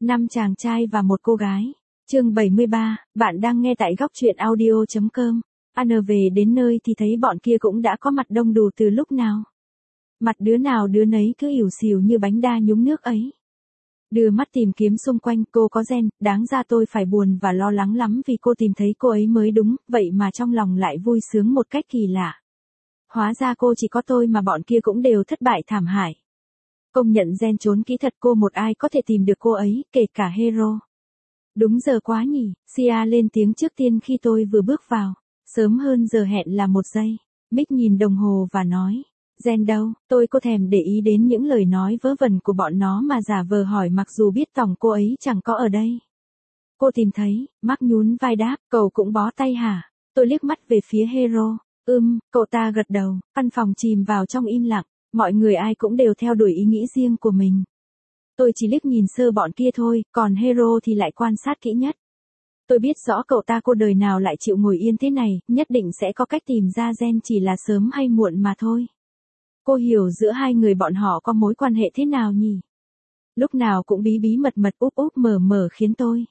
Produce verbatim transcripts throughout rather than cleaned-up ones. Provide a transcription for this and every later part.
Năm chàng trai và một cô gái. Chương bảy mươi ba, bạn đang nghe tại góc truyện audio chấm com. An về đến nơi thì thấy bọn kia cũng đã có mặt đông đủ từ lúc nào. Mặt đứa nào đứa nấy cứ ỉu xìu như bánh đa nhúng nước ấy. Đưa mắt tìm kiếm xung quanh, cô có gen, đáng ra tôi phải buồn và lo lắng lắm vì cô tìm thấy cô ấy mới đúng, vậy mà trong lòng lại vui sướng một cách kỳ lạ. Hóa ra cô chỉ có tôi mà bọn kia cũng đều thất bại thảm hại. Công nhận gen trốn kỹ thật, cô một ai có thể tìm được cô ấy, kể cả Hero. Đúng giờ quá nhỉ, Sia lên tiếng trước tiên khi tôi vừa bước vào. Sớm hơn giờ hẹn là một giây. Mick nhìn đồng hồ và nói. Gen đâu, tôi có thèm để ý đến những lời nói vớ vẩn của bọn nó mà giả vờ hỏi mặc dù biết tỏng cô ấy chẳng có ở đây. Cô tìm thấy, Mark nhún vai đáp, cậu cũng bó tay hả? Tôi liếc mắt về phía Hero. Ừm, cậu ta gật đầu, căn phòng chìm vào trong im lặng. Mọi người ai cũng đều theo đuổi ý nghĩ riêng của mình. Tôi chỉ liếc nhìn sơ bọn kia thôi, còn Hero thì lại quan sát kỹ nhất. Tôi biết rõ cậu ta cô đời nào lại chịu ngồi yên thế này, nhất định sẽ có cách tìm ra gen, chỉ là sớm hay muộn mà thôi. Cô hiểu giữa hai người bọn họ có mối quan hệ thế nào nhỉ? Lúc nào cũng bí bí mật mật úp úp mở mở khiến tôi,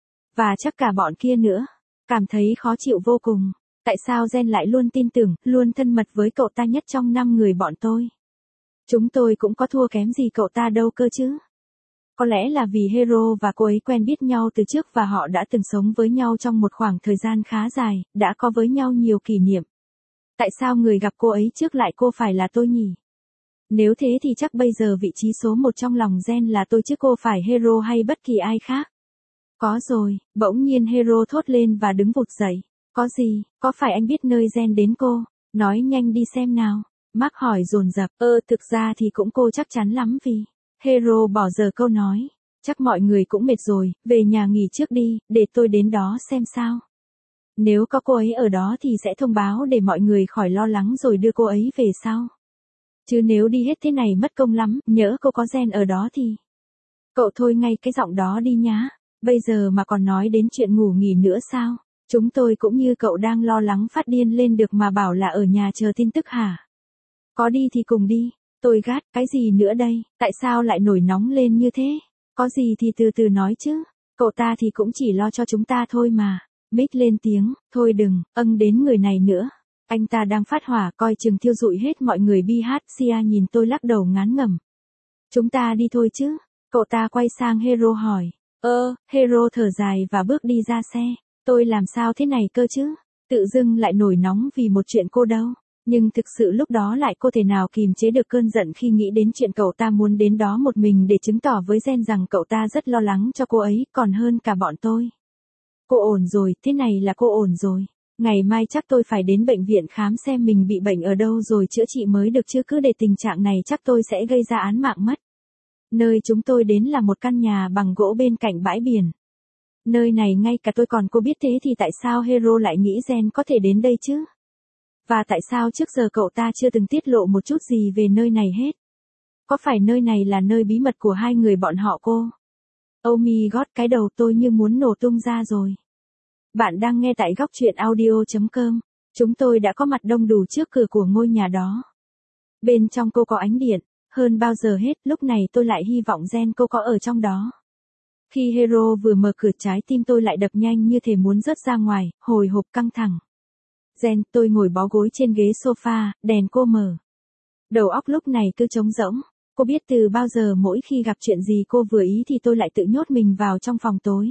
và chắc cả bọn kia nữa, cảm thấy khó chịu vô cùng. Tại sao gen lại luôn tin tưởng, luôn thân mật với cậu ta nhất trong năm người bọn tôi? Chúng tôi cũng có thua kém gì cậu ta đâu cơ chứ. Có lẽ là vì Hero và cô ấy quen biết nhau từ trước và họ đã từng sống với nhau trong một khoảng thời gian khá dài, đã có với nhau nhiều kỷ niệm. Tại sao người gặp cô ấy trước lại cô phải là tôi nhỉ? Nếu thế thì chắc bây giờ vị trí số một trong lòng gen là tôi chứ cô phải Hero hay bất kỳ ai khác. Có rồi, bỗng nhiên Hero thốt lên và đứng vụt dậy. Có gì, có phải anh biết nơi gen đến cô? Nói nhanh đi xem nào. Mark hỏi dồn dập. Ơ thực ra thì cũng cô chắc chắn lắm vì. Hero bỏ giờ câu nói. Chắc mọi người cũng mệt rồi, về nhà nghỉ trước đi, để tôi đến đó xem sao. Nếu có cô ấy ở đó thì sẽ thông báo để mọi người khỏi lo lắng rồi đưa cô ấy về sau. Chứ nếu đi hết thế này mất công lắm, nhỡ cô có gen ở đó thì. Cậu thôi ngay cái giọng đó đi nhá, bây giờ mà còn nói đến chuyện ngủ nghỉ nữa sao? Chúng tôi cũng như cậu đang lo lắng phát điên lên được mà bảo là ở nhà chờ tin tức hả? Có đi thì cùng đi. Tôi gắt, cái gì nữa đây, tại sao lại nổi nóng lên như thế? Có gì thì từ từ nói chứ, cậu ta thì cũng chỉ lo cho chúng ta thôi mà. Mick lên tiếng, thôi đừng, âng đến người này nữa. Anh ta đang phát hỏa coi chừng thiêu rụi hết mọi người bi hát. Sia nhìn tôi lắc đầu ngán ngẩm. Chúng ta đi thôi chứ, cậu ta quay sang Hero hỏi. Ơ, Hero thở dài và bước đi ra xe. Tôi làm sao thế này cơ chứ, tự dưng lại nổi nóng vì một chuyện cô đâu. Nhưng thực sự lúc đó lại cô thể nào kìm chế được cơn giận khi nghĩ đến chuyện cậu ta muốn đến đó một mình để chứng tỏ với gen rằng cậu ta rất lo lắng cho cô ấy, còn hơn cả bọn tôi. Cô ổn rồi, thế này là cô ổn rồi. Ngày mai chắc tôi phải đến bệnh viện khám xem mình bị bệnh ở đâu rồi chữa trị mới được chứ cứ để tình trạng này chắc tôi sẽ gây ra án mạng mất. Nơi chúng tôi đến là một căn nhà bằng gỗ bên cạnh bãi biển. Nơi này ngay cả tôi còn cô biết thế thì tại sao Hero lại nghĩ gen có thể đến đây chứ? Và tại sao trước giờ cậu ta chưa từng tiết lộ một chút gì về nơi này hết? Có phải nơi này là nơi bí mật của hai người bọn họ cô? Oh my god, cái đầu tôi như muốn nổ tung ra rồi. Bạn đang nghe tại góc truyện audio chấm com. Chúng tôi đã có mặt đông đủ trước cửa của ngôi nhà đó. Bên trong cô có ánh điện, hơn bao giờ hết lúc này tôi lại hy vọng gen cô có ở trong đó. Khi Hero vừa mở cửa trái tim tôi lại đập nhanh như thể muốn rớt ra ngoài, hồi hộp căng thẳng. Gen, tôi ngồi bó gối trên ghế sofa, đèn cô mở. Đầu óc lúc này cứ trống rỗng. Cô biết từ bao giờ mỗi khi gặp chuyện gì cô vừa ý thì tôi lại tự nhốt mình vào trong phòng tối.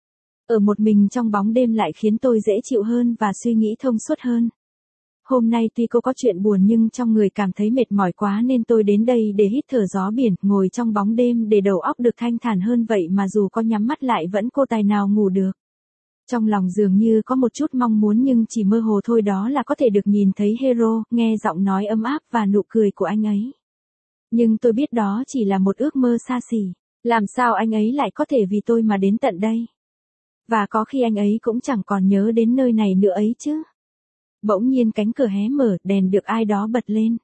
Ở một mình trong bóng đêm lại khiến tôi dễ chịu hơn và suy nghĩ thông suốt hơn. Hôm nay tuy cô có chuyện buồn nhưng trong người cảm thấy mệt mỏi quá nên tôi đến đây để hít thở gió biển, ngồi trong bóng đêm để đầu óc được thanh thản hơn vậy mà dù có nhắm mắt lại vẫn cô tài nào ngủ được. Trong lòng dường như có một chút mong muốn nhưng chỉ mơ hồ thôi, đó là có thể được nhìn thấy Hero, nghe giọng nói ấm áp và nụ cười của anh ấy. Nhưng tôi biết đó chỉ là một ước mơ xa xỉ. Làm sao anh ấy lại có thể vì tôi mà đến tận đây? Và có khi anh ấy cũng chẳng còn nhớ đến nơi này nữa ấy chứ. Bỗng nhiên cánh cửa hé mở, đèn được ai đó bật lên.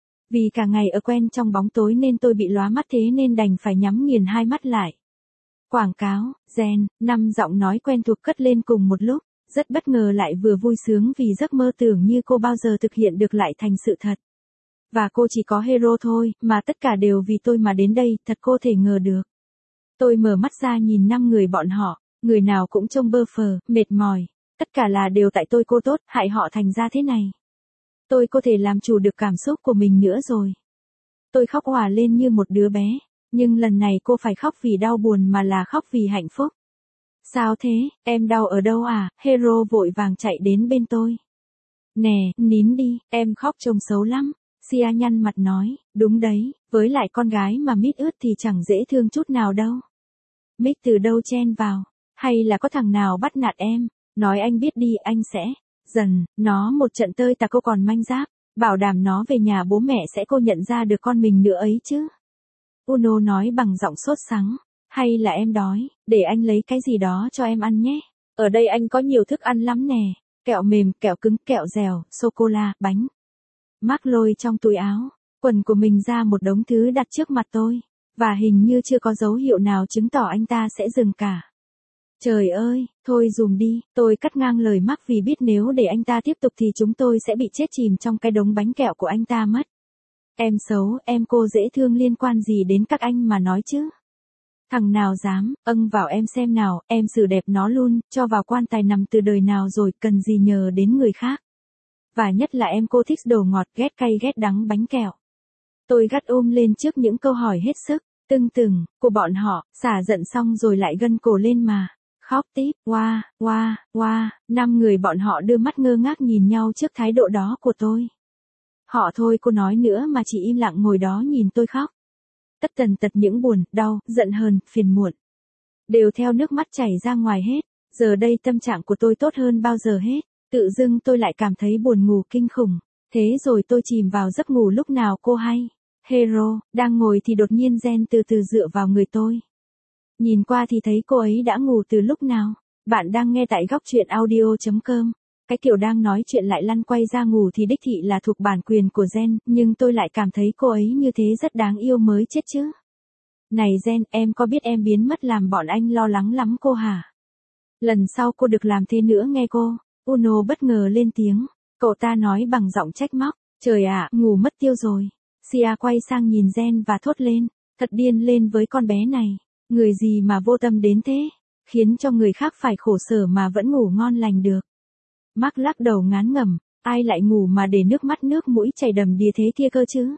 Vì cả ngày ở quen trong bóng tối nên tôi bị lóa mắt thế nên đành phải nhắm nghiền hai mắt lại. Quảng cáo, gen, năm giọng nói quen thuộc cất lên cùng một lúc, rất bất ngờ lại vừa vui sướng vì giấc mơ tưởng như cô bao giờ thực hiện được lại thành sự thật. Và cô chỉ có Hero thôi, mà tất cả đều vì tôi mà đến đây, thật cô thể ngờ được. Tôi mở mắt ra nhìn năm người bọn họ, người nào cũng trông bơ phờ, mệt mỏi. Tất cả là đều tại tôi cô tốt, hại họ thành ra thế này. Tôi có thể làm chủ được cảm xúc của mình nữa rồi. Tôi khóc òa lên như một đứa bé, nhưng lần này cô phải khóc vì đau buồn mà là khóc vì hạnh phúc. Sao thế, em đau ở đâu à? Hero vội vàng chạy đến bên tôi. Nè, nín đi, em khóc trông xấu lắm. Sia nhăn mặt nói, đúng đấy, với lại con gái mà mít ướt thì chẳng dễ thương chút nào đâu. Mít từ đâu chen vào, hay là có thằng nào bắt nạt em, nói anh biết đi anh sẽ, dần, nó một trận tơi tà cô còn manh giáp, bảo đảm nó về nhà bố mẹ sẽ cô nhận ra được con mình nữa ấy chứ. Uno nói bằng giọng sốt sắng, hay là em đói, để anh lấy cái gì đó cho em ăn nhé. Ở đây anh có nhiều thức ăn lắm nè, kẹo mềm, kẹo cứng, kẹo dẻo, sô-cô-la, bánh. Mark lôi trong túi áo, quần của mình ra một đống thứ đặt trước mặt tôi, và hình như chưa có dấu hiệu nào chứng tỏ anh ta sẽ dừng cả. Trời ơi, thôi dùm đi, tôi cắt ngang lời Mark vì biết nếu để anh ta tiếp tục thì chúng tôi sẽ bị chết chìm trong cái đống bánh kẹo của anh ta mất. Em xấu, em cô dễ thương liên quan gì đến các anh mà nói chứ? Thằng nào dám, âng vào em xem nào, em xử đẹp nó luôn, cho vào quan tài nằm từ đời nào rồi, cần gì nhờ đến người khác. Và nhất là em cô thích đồ ngọt, ghét cay ghét đắng bánh kẹo. Tôi gắt ôm lên trước những câu hỏi hết sức, tưng từng, của bọn họ, xả giận xong rồi lại gân cổ lên mà. Khóc tiếp, oa, oa, oa, năm người bọn họ đưa mắt ngơ ngác nhìn nhau trước thái độ đó của tôi. Họ thôi cô nói nữa mà chỉ im lặng ngồi đó nhìn tôi khóc. Tất tần tật những buồn, đau, giận hờn, phiền muộn. Đều theo nước mắt chảy ra ngoài hết, giờ đây tâm trạng của tôi tốt hơn bao giờ hết, tự dưng tôi lại cảm thấy buồn ngủ kinh khủng. Thế rồi tôi chìm vào giấc ngủ lúc nào cô hay. Hero, đang ngồi thì đột nhiên Jen từ từ dựa vào người tôi. Nhìn qua thì thấy cô ấy đã ngủ từ lúc nào. Bạn đang nghe tại góc truyện audio chấm com. Cái kiểu đang nói chuyện lại lăn quay ra ngủ thì đích thị là thuộc bản quyền của Jen, nhưng tôi lại cảm thấy cô ấy như thế rất đáng yêu mới chết chứ. Này Jen, em có biết em biến mất làm bọn anh lo lắng lắm cô hả? Lần sau cô được làm thế nữa nghe cô. Uno bất ngờ lên tiếng. Cậu ta nói bằng giọng trách móc. Trời ạ, ngủ mất tiêu rồi. Sia quay sang nhìn Jen và thốt lên. Thật điên lên với con bé này. Người gì mà vô tâm đến thế, khiến cho người khác phải khổ sở mà vẫn ngủ ngon lành được. Mark lắc đầu ngán ngẩm, ai lại ngủ mà để nước mắt nước mũi chảy đầm đìa thế kia cơ chứ?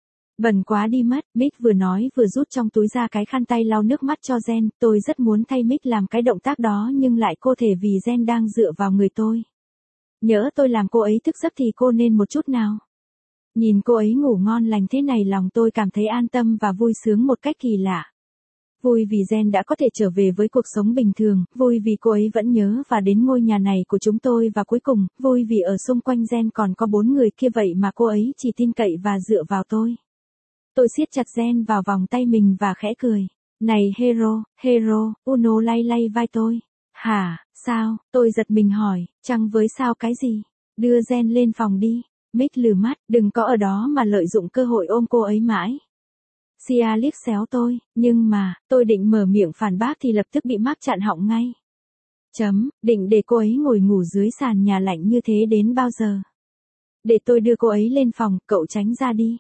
Bẩn quá đi mất, Mick vừa nói vừa rút trong túi ra cái khăn tay lau nước mắt cho Jen, tôi rất muốn thay Mick làm cái động tác đó nhưng lại cô thể vì Jen đang dựa vào người tôi. Nhỡ tôi làm cô ấy thức giấc thì cô nên một chút nào. Nhìn cô ấy ngủ ngon lành thế này lòng tôi cảm thấy an tâm và vui sướng một cách kỳ lạ. Vui vì Jen đã có thể trở về với cuộc sống bình thường, vui vì cô ấy vẫn nhớ và đến ngôi nhà này của chúng tôi và cuối cùng, vui vì ở xung quanh Jen còn có bốn người kia vậy mà cô ấy chỉ tin cậy và dựa vào tôi. Tôi siết chặt Jen vào vòng tay mình và khẽ cười. Này Hero, Hero, Uno lay lay vai tôi. Hả, sao, tôi giật mình hỏi, chăng với sao cái gì? Đưa Jen lên phòng đi. Mick lừ mắt, đừng có ở đó mà lợi dụng cơ hội ôm cô ấy mãi. Sia liếc xéo tôi, nhưng mà, tôi định mở miệng phản bác thì lập tức bị Mark chặn họng ngay. Chấm, định để cô ấy ngồi ngủ dưới sàn nhà lạnh như thế đến bao giờ? Để tôi đưa cô ấy lên phòng, cậu tránh ra đi.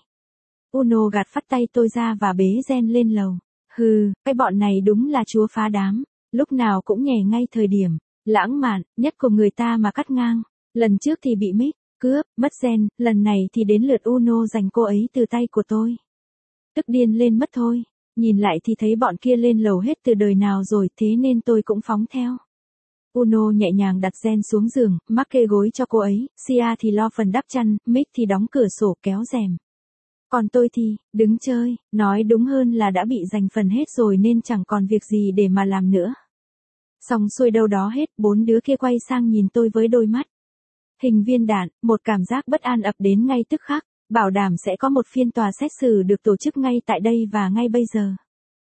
Uno gạt phắt tay tôi ra và bế Jen lên lầu. Hừ, cái bọn này đúng là chúa phá đám, lúc nào cũng nhè ngay thời điểm, lãng mạn, nhất của người ta mà cắt ngang. Lần trước thì bị Mick cướp, mất Jen, lần này thì đến lượt Uno giành cô ấy từ tay của tôi. Tức điên lên mất thôi, nhìn lại thì thấy bọn kia lên lầu hết từ đời nào rồi thế nên tôi cũng phóng theo. Uno nhẹ nhàng đặt Jen xuống giường, mắc kê gối cho cô ấy, Sia thì lo phần đắp chăn, Mick thì đóng cửa sổ kéo rèm. Còn tôi thì, đứng chơi, nói đúng hơn là đã bị giành phần hết rồi nên chẳng còn việc gì để mà làm nữa. Xong xuôi đâu đó hết, bốn đứa kia quay sang nhìn tôi với đôi mắt hình viên đạn, một cảm giác bất an ập đến ngay tức khắc. Bảo đảm sẽ có một phiên tòa xét xử được tổ chức ngay tại đây và ngay bây giờ.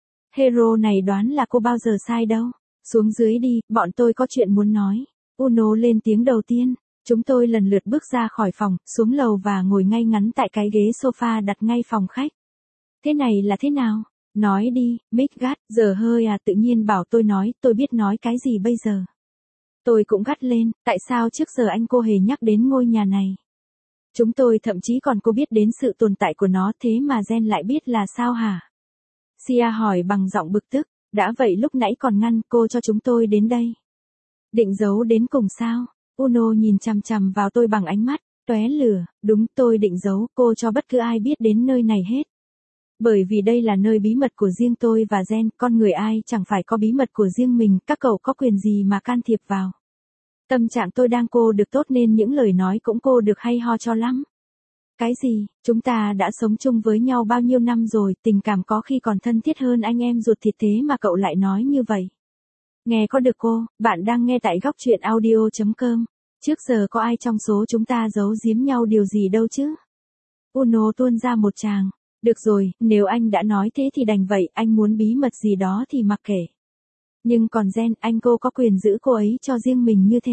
Hero này đoán là cô bao giờ sai đâu. Xuống dưới đi, bọn tôi có chuyện muốn nói. Uno lên tiếng đầu tiên. Chúng tôi lần lượt bước ra khỏi phòng, xuống lầu và ngồi ngay ngắn tại cái ghế sofa đặt ngay phòng khách. Thế này là thế nào? Nói đi, Mick gắt, giờ hơi à tự nhiên bảo tôi nói, tôi biết nói cái gì bây giờ. Tôi cũng gắt lên, tại sao trước giờ anh cô hề nhắc đến ngôi nhà này? Chúng tôi thậm chí còn cô biết đến sự tồn tại của nó thế mà Jen lại biết là sao hả? Sia hỏi bằng giọng bực tức, Đã vậy lúc nãy còn ngăn cô cho chúng tôi đến đây. Định giấu đến cùng sao? Uno nhìn chằm chằm vào tôi bằng ánh mắt tóe lửa. Đúng, tôi định giấu cô cho bất cứ ai biết đến nơi này hết. Bởi vì đây là nơi bí mật của riêng tôi và Gen, con người ai chẳng phải có bí mật của riêng mình, các cậu có quyền gì mà can thiệp vào. Tâm trạng tôi đang cô được tốt nên những lời nói cũng cô được hay ho cho lắm. Cái gì, chúng ta đã sống chung với nhau bao nhiêu năm rồi, tình cảm có khi còn thân thiết hơn anh em ruột thịt thế mà cậu lại nói như vậy. Nghe có được cô, bạn đang nghe tại góc truyện audio chấm com. Trước giờ có ai trong số chúng ta giấu giếm nhau điều gì đâu chứ? Uno tuôn ra một tràng. Được rồi, nếu anh đã nói thế thì đành vậy, anh muốn bí mật gì đó thì mặc kệ. Nhưng còn Gen, anh cô có quyền giữ cô ấy cho riêng mình như thế.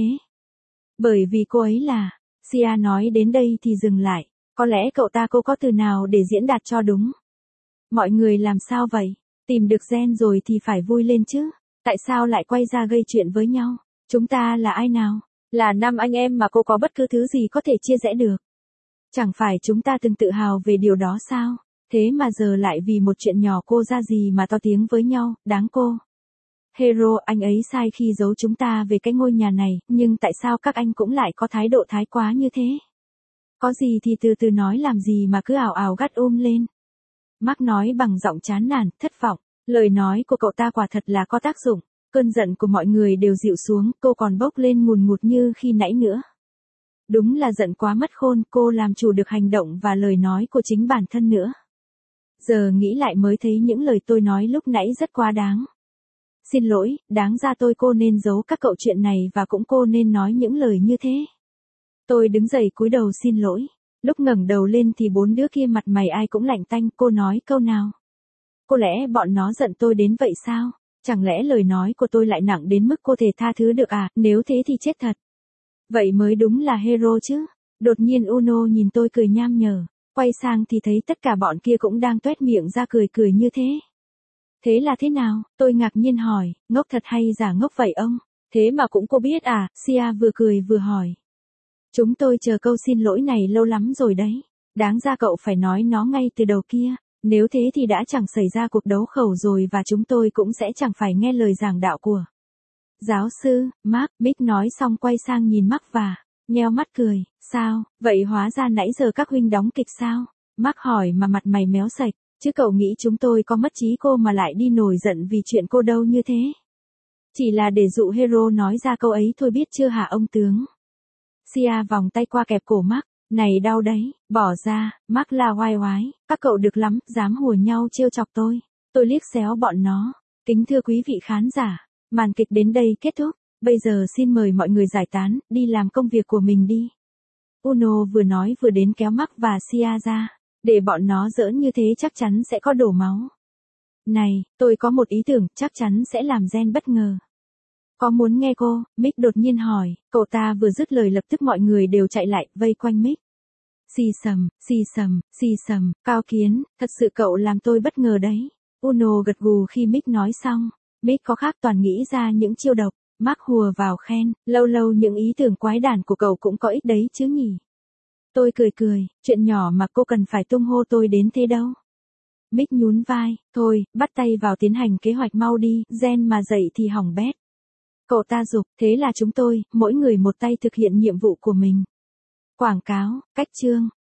Bởi vì cô ấy là, Sia nói đến đây thì dừng lại. Có lẽ cậu ta cô có từ nào để diễn đạt cho đúng. Mọi người làm sao vậy? Tìm được Gen rồi thì phải vui lên chứ. Tại sao lại quay ra gây chuyện với nhau? Chúng ta là ai nào? Là năm anh em mà cô có bất cứ thứ gì có thể chia rẽ được. Chẳng phải chúng ta từng tự hào về điều đó sao? Thế mà giờ lại vì một chuyện nhỏ cô ra gì mà to tiếng với nhau, đáng cô. Hero, anh ấy sai khi giấu chúng ta về cái ngôi nhà này, nhưng tại sao các anh cũng lại có thái độ thái quá như thế? Có gì thì từ từ nói làm gì mà cứ ảo ảo gắt ôm lên. Mark nói bằng giọng chán nản, thất vọng. Lời nói của cậu ta quả thật là có tác dụng. Cơn giận của mọi người đều dịu xuống, cô còn bốc lên ngùn ngụt như khi nãy nữa. Đúng là giận quá mất khôn, cô làm chủ được hành động và lời nói của chính bản thân nữa. Giờ nghĩ lại mới thấy những lời tôi nói lúc nãy rất quá đáng. Xin lỗi, đáng ra tôi cô nên giấu các cậu chuyện này và cũng cô nên nói những lời như thế. Tôi đứng dậy cúi đầu xin lỗi. Lúc ngẩng đầu lên thì bốn đứa kia mặt mày ai cũng lạnh tanh, cô nói câu nào. Có lẽ bọn nó giận tôi đến vậy sao? Chẳng lẽ lời nói của tôi lại nặng đến mức cô thể tha thứ được à, nếu thế thì chết thật. Vậy mới đúng là hero chứ. Đột nhiên Uno nhìn tôi cười nham nhở. Quay sang thì thấy tất cả bọn kia cũng đang tuét miệng ra cười cười như thế. Thế là thế nào? Tôi ngạc nhiên hỏi, ngốc thật hay giả ngốc vậy ông? Thế mà cũng cô biết à? Sia vừa cười vừa hỏi. Chúng tôi chờ câu xin lỗi này lâu lắm rồi đấy. Đáng ra cậu phải nói nó ngay từ đầu kia. Nếu thế thì đã chẳng xảy ra cuộc đấu khẩu rồi và chúng tôi cũng sẽ chẳng phải nghe lời giảng đạo của giáo sư. Mark, Mick nói xong quay sang nhìn Mark và nheo mắt cười. Sao, vậy hóa ra nãy giờ các huynh đóng kịch sao? Mark hỏi mà mặt mày méo sạch. Chứ cậu nghĩ chúng tôi có mất trí cô mà lại đi nổi giận vì chuyện cô đâu như thế. Chỉ là để dụ hero nói ra câu ấy thôi biết chưa hả ông tướng? Sia vòng tay qua kẹp cổ Mark. Này đau đấy, bỏ ra. Mark la oai oái. Các cậu được lắm, dám hùa nhau trêu chọc tôi. Tôi liếc xéo bọn nó. Kính thưa quý vị khán giả, màn kịch đến đây kết thúc. Bây giờ xin mời mọi người giải tán, đi làm công việc của mình đi. Uno vừa nói vừa đến kéo Mark và Sia ra. Để bọn nó giỡn như thế chắc chắn sẽ có đổ máu. Này, tôi có một ý tưởng, chắc chắn sẽ làm Gen bất ngờ. Có muốn nghe cô? Mick đột nhiên hỏi, cậu ta vừa dứt lời lập tức mọi người đều chạy lại, vây quanh Mick. Xì sầm, xì sầm, xì sầm, Cao Kiến, thật sự cậu làm tôi bất ngờ đấy. Uno gật gù khi Mick nói xong. Mick có khác toàn nghĩ ra những chiêu độc. Mark hùa vào khen, lâu lâu những ý tưởng quái đản của cậu cũng có ích đấy chứ nhỉ. Tôi cười cười, chuyện nhỏ mà cô cần phải tung hô tôi đến thế đâu. Mick nhún vai, thôi, bắt tay vào tiến hành kế hoạch mau đi, Gen mà dậy thì hỏng bét. Cậu ta giục, thế là chúng tôi, mỗi người một tay thực hiện nhiệm vụ của mình. Quảng cáo, cách chương,